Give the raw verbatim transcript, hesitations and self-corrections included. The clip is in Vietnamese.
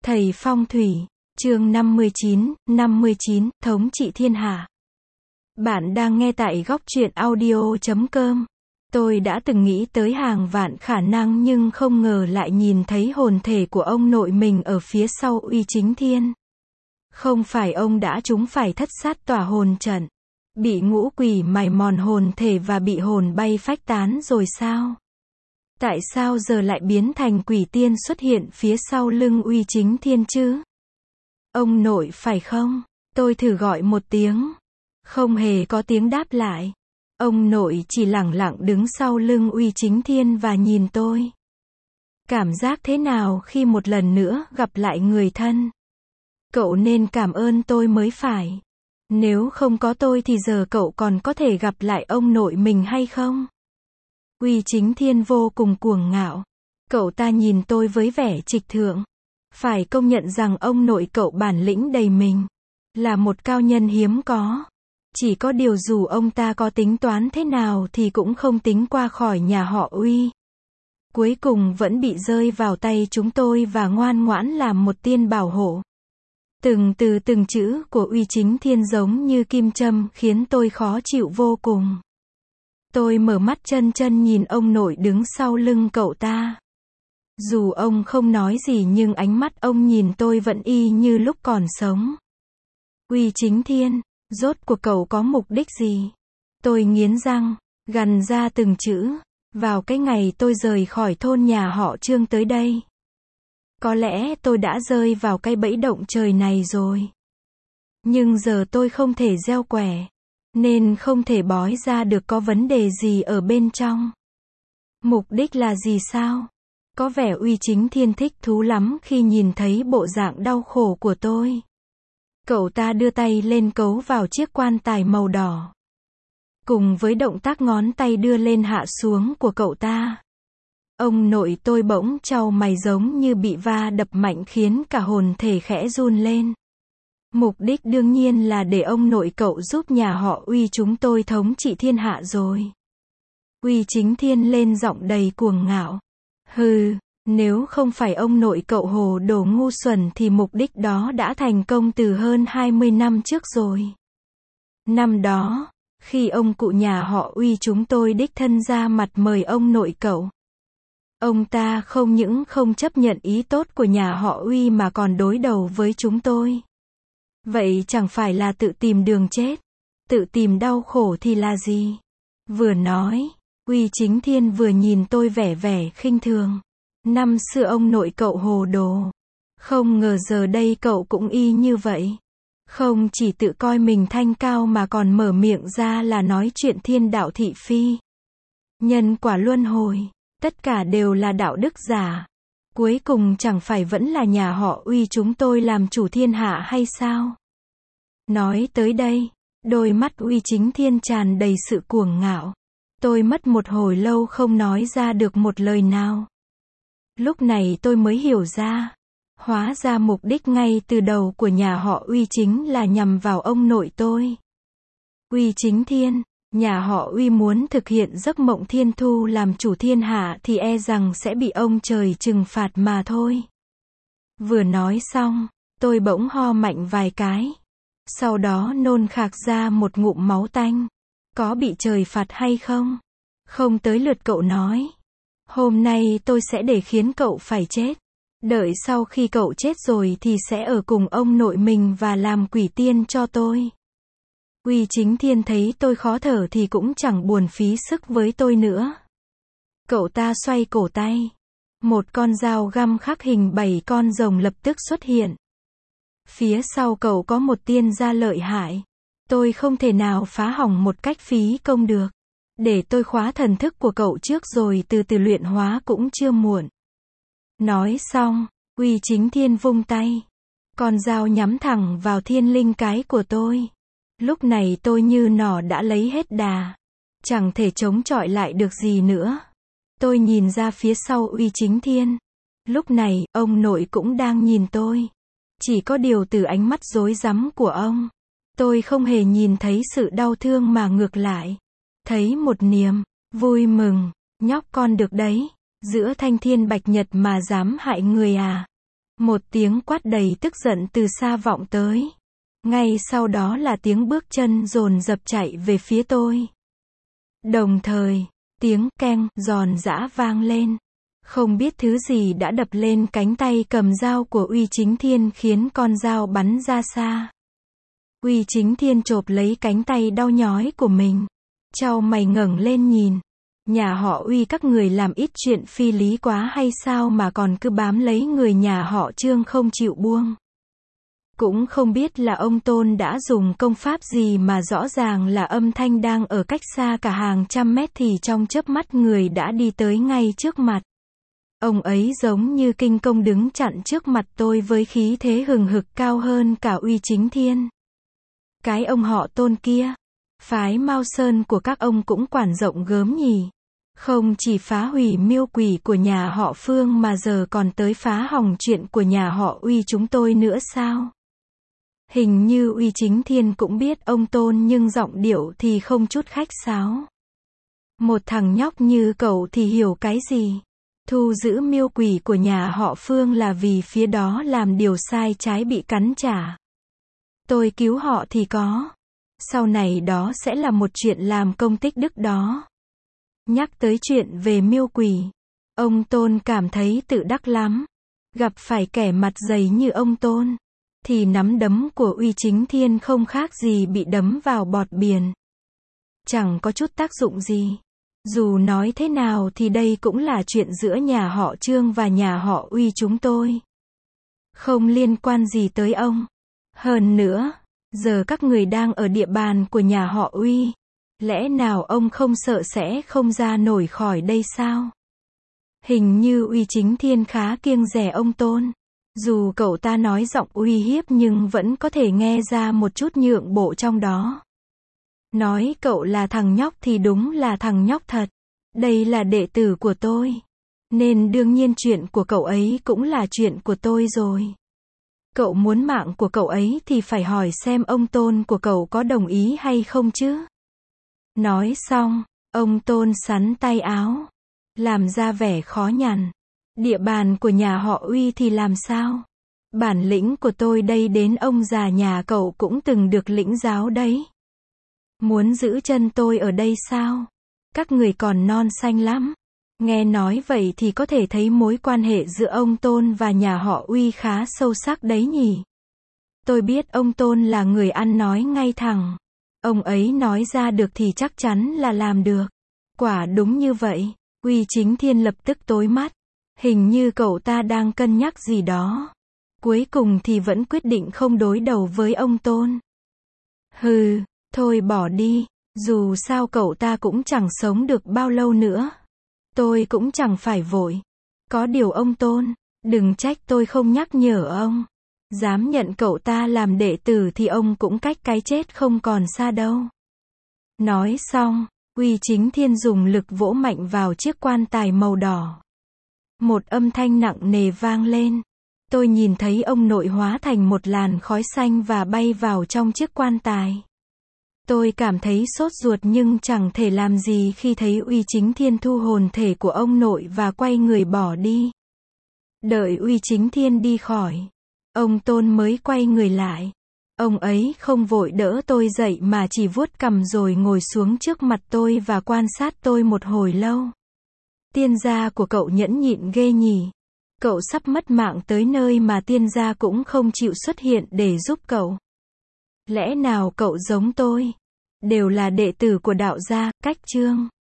Thầy phong thủy, chương năm mươi chín, năm mươi chín, thống trị thiên hạ. Bạn đang nghe tại góc truyện audio chấm com. Tôi đã từng nghĩ tới hàng vạn khả năng nhưng không ngờ lại nhìn thấy hồn thể của ông nội mình ở phía sau Uy Chính Thiên. Không phải ông đã trúng phải thất sát tỏa hồn trận, bị ngũ quỷ mài mòn hồn thể và bị hồn bay phách tán rồi sao? Tại sao giờ lại biến thành quỷ tiên xuất hiện phía sau lưng Uy Chính Thiên chứ? Ông nội phải không? Tôi thử gọi một tiếng. Không hề có tiếng đáp lại. Ông nội chỉ lẳng lặng đứng sau lưng Uy Chính Thiên và nhìn tôi. Cảm giác thế nào khi một lần nữa gặp lại người thân? Cậu nên cảm ơn tôi mới phải. Nếu không có tôi thì giờ cậu còn có thể gặp lại ông nội mình hay không? Uy Chính Thiên vô cùng cuồng ngạo. Cậu ta nhìn tôi với vẻ trịch thượng. Phải công nhận rằng ông nội cậu bản lĩnh đầy mình. Là một cao nhân hiếm có. Chỉ có điều dù ông ta có tính toán thế nào thì cũng không tính qua khỏi nhà họ Uy. Cuối cùng vẫn bị rơi vào tay chúng tôi và ngoan ngoãn làm một tiên bảo hộ. Từng từ từng chữ của Uy Chính Thiên giống như kim châm khiến tôi khó chịu vô cùng. Tôi mở mắt chân chân nhìn ông nội đứng sau lưng cậu ta. Dù ông không nói gì nhưng ánh mắt ông nhìn tôi vẫn y như lúc còn sống. Uy Chính Thiên, rốt cuộc cậu có mục đích gì? Tôi nghiến răng, gằn ra từng chữ. Vào cái ngày tôi rời khỏi thôn nhà họ Trương tới đây, có lẽ tôi đã rơi vào cái bẫy động trời này rồi. Nhưng giờ tôi không thể gieo quẻ, nên không thể bói ra được có vấn đề gì ở bên trong. Mục đích là gì sao? Có vẻ Uy Chính Thiên thích thú lắm khi nhìn thấy bộ dạng đau khổ của tôi. Cậu ta đưa tay lên cấu vào chiếc quan tài màu đỏ. Cùng với động tác ngón tay đưa lên hạ xuống của cậu ta, ông nội tôi bỗng chau mày giống như bị va đập mạnh khiến cả hồn thể khẽ run lên. Mục đích đương nhiên là để ông nội cậu giúp nhà họ Uy chúng tôi thống trị thiên hạ rồi. Uy Chính Thiên lên giọng đầy cuồng ngạo. Hừ, nếu không phải ông nội cậu hồ đồ ngu xuẩn thì mục đích đó đã thành công từ hơn hai mươi năm trước rồi. Năm đó, khi ông cụ nhà họ Uy chúng tôi đích thân ra mặt mời ông nội cậu, ông ta không những không chấp nhận ý tốt của nhà họ Uy mà còn đối đầu với chúng tôi. Vậy chẳng phải là tự tìm đường chết, tự tìm đau khổ thì là gì? Vừa nói, Uy Chính Thiên vừa nhìn tôi vẻ vẻ khinh thường. Năm xưa ông nội cậu hồ đồ. Không ngờ giờ đây cậu cũng y như vậy. Không chỉ tự coi mình thanh cao mà còn mở miệng ra là nói chuyện thiên đạo thị phi. Nhân quả luân hồi, tất cả đều là đạo đức giả. Cuối cùng chẳng phải vẫn là nhà họ Uy chúng tôi làm chủ thiên hạ hay sao? Nói tới đây, đôi mắt Uy Chính Thiên tràn đầy sự cuồng ngạo. Tôi mất một hồi lâu không nói ra được một lời nào. Lúc này tôi mới hiểu ra. Hóa ra mục đích ngay từ đầu của nhà họ Uy chính là nhằm vào ông nội tôi. Uy Chính Thiên, nhà họ Uy muốn thực hiện giấc mộng thiên thu làm chủ thiên hạ thì e rằng sẽ bị ông trời trừng phạt mà thôi. Vừa nói xong, tôi bỗng ho mạnh vài cái. Sau đó nôn khạc ra một ngụm máu tanh. Có bị trời phạt hay không? Không tới lượt cậu nói. Hôm nay tôi sẽ để khiến cậu phải chết. Đợi sau khi cậu chết rồi thì sẽ ở cùng ông nội mình và làm quỷ tiên cho tôi. Uy Chính Thiên thấy tôi khó thở thì cũng chẳng buồn phí sức với tôi nữa. Cậu ta xoay cổ tay. Một con dao găm khắc hình bảy con rồng lập tức xuất hiện. Phía sau cậu có một tiên gia lợi hại. Tôi không thể nào phá hỏng một cách phí công được. Để tôi khóa thần thức của cậu trước rồi từ từ luyện hóa cũng chưa muộn. Nói xong, Uy Chính Thiên vung tay. Con dao nhắm thẳng vào thiên linh cái của tôi. Lúc này tôi như nỏ đã lấy hết đà. Chẳng thể chống chọi lại được gì nữa. Tôi nhìn ra phía sau Uy Chính Thiên. Lúc này, ông nội cũng đang nhìn tôi. Chỉ có điều từ ánh mắt rối rắm của ông, tôi không hề nhìn thấy sự đau thương mà ngược lại. Thấy một niềm vui mừng. Nhóc con được đấy. Giữa thanh thiên bạch nhật mà dám hại người à? Một tiếng quát đầy tức giận từ xa vọng tới. Ngay sau đó là tiếng bước chân dồn dập chạy về phía tôi. Đồng thời, tiếng keng giòn giã vang lên. Không biết thứ gì đã đập lên cánh tay cầm dao của Uy Chính Thiên khiến con dao bắn ra xa. Uy Chính Thiên chộp lấy cánh tay đau nhói của mình. Chau mày ngẩng lên nhìn. Nhà họ Uy các người làm ít chuyện phi lý quá hay sao mà còn cứ bám lấy người nhà họ Trương không chịu buông. Cũng không biết là ông Tôn đã dùng công pháp gì mà rõ ràng là âm thanh đang ở cách xa cả hàng trăm mét thì trong chớp mắt người đã đi tới ngay trước mặt. Ông ấy giống như kinh công đứng chặn trước mặt tôi với khí thế hừng hực cao hơn cả Uy Chính Thiên. Cái ông họ Tôn kia, phái Mao Sơn của các ông cũng quản rộng gớm nhỉ. Không chỉ phá hủy miêu quỷ của nhà họ Phương mà giờ còn tới phá hỏng chuyện của nhà họ Uy chúng tôi nữa sao? Hình như Uy Chính Thiên cũng biết ông Tôn nhưng giọng điệu thì không chút khách sáo. Một thằng nhóc như cậu thì hiểu cái gì? Thu giữ miêu quỷ của nhà họ Phương là vì phía đó làm điều sai trái bị cắn trả. Tôi cứu họ thì có. Sau này đó sẽ là một chuyện làm công tích đức đó. Nhắc tới chuyện về miêu quỷ, ông Tôn cảm thấy tự đắc lắm. Gặp phải kẻ mặt dày như ông Tôn, thì nắm đấm của Uy Chính Thiên không khác gì bị đấm vào bọt biển. Chẳng có chút tác dụng gì. Dù nói thế nào thì đây cũng là chuyện giữa nhà họ Trương và nhà họ Uy chúng tôi. Không liên quan gì tới ông. Hơn nữa, giờ các người đang ở địa bàn của nhà họ Uy. Lẽ nào ông không sợ sẽ không ra nổi khỏi đây sao? Hình như Uy Chính Thiên khá kiêng dè ông Tôn. Dù cậu ta nói giọng uy hiếp nhưng vẫn có thể nghe ra một chút nhượng bộ trong đó. Nói cậu là thằng nhóc thì đúng là thằng nhóc thật. Đây là đệ tử của tôi. Nên đương nhiên chuyện của cậu ấy cũng là chuyện của tôi rồi. Cậu muốn mạng của cậu ấy thì phải hỏi xem ông Tôn của cậu có đồng ý hay không chứ. Nói xong, ông Tôn xắn tay áo. Làm ra vẻ khó nhằn. Địa bàn của nhà họ Uy thì làm sao? Bản lĩnh của tôi đây đến ông già nhà cậu cũng từng được lĩnh giáo đấy. Muốn giữ chân tôi ở đây sao? Các người còn non xanh lắm. Nghe nói vậy thì có thể thấy mối quan hệ giữa ông Tôn và nhà họ Uy khá sâu sắc đấy nhỉ. Tôi biết ông Tôn là người ăn nói ngay thẳng. Ông ấy nói ra được thì chắc chắn là làm được. Quả đúng như vậy. Uy Chính Thiên lập tức tối mắt. Hình như cậu ta đang cân nhắc gì đó. Cuối cùng thì vẫn quyết định không đối đầu với ông Tôn. Hừ, thôi bỏ đi. Dù sao cậu ta cũng chẳng sống được bao lâu nữa. Tôi cũng chẳng phải vội. Có điều ông Tôn, đừng trách tôi không nhắc nhở ông. Dám nhận cậu ta làm đệ tử thì ông cũng cách cái chết không còn xa đâu. Nói xong, Uy Chính Thiên dùng lực vỗ mạnh vào chiếc quan tài màu đỏ. Một âm thanh nặng nề vang lên. Tôi nhìn thấy ông nội hóa thành một làn khói xanh và bay vào trong chiếc quan tài. Tôi cảm thấy sốt ruột nhưng chẳng thể làm gì khi thấy Uy Chính Thiên thu hồn thể của ông nội và quay người bỏ đi. Đợi Uy Chính Thiên đi khỏi, ông Tôn mới quay người lại. Ông ấy không vội đỡ tôi dậy mà chỉ vuốt cằm rồi ngồi xuống trước mặt tôi và quan sát tôi một hồi lâu. Tiên gia của cậu nhẫn nhịn ghê nhỉ. Cậu sắp mất mạng tới nơi mà tiên gia cũng không chịu xuất hiện để giúp cậu. Lẽ nào cậu giống tôi? Đều là đệ tử của đạo gia, cách Trương.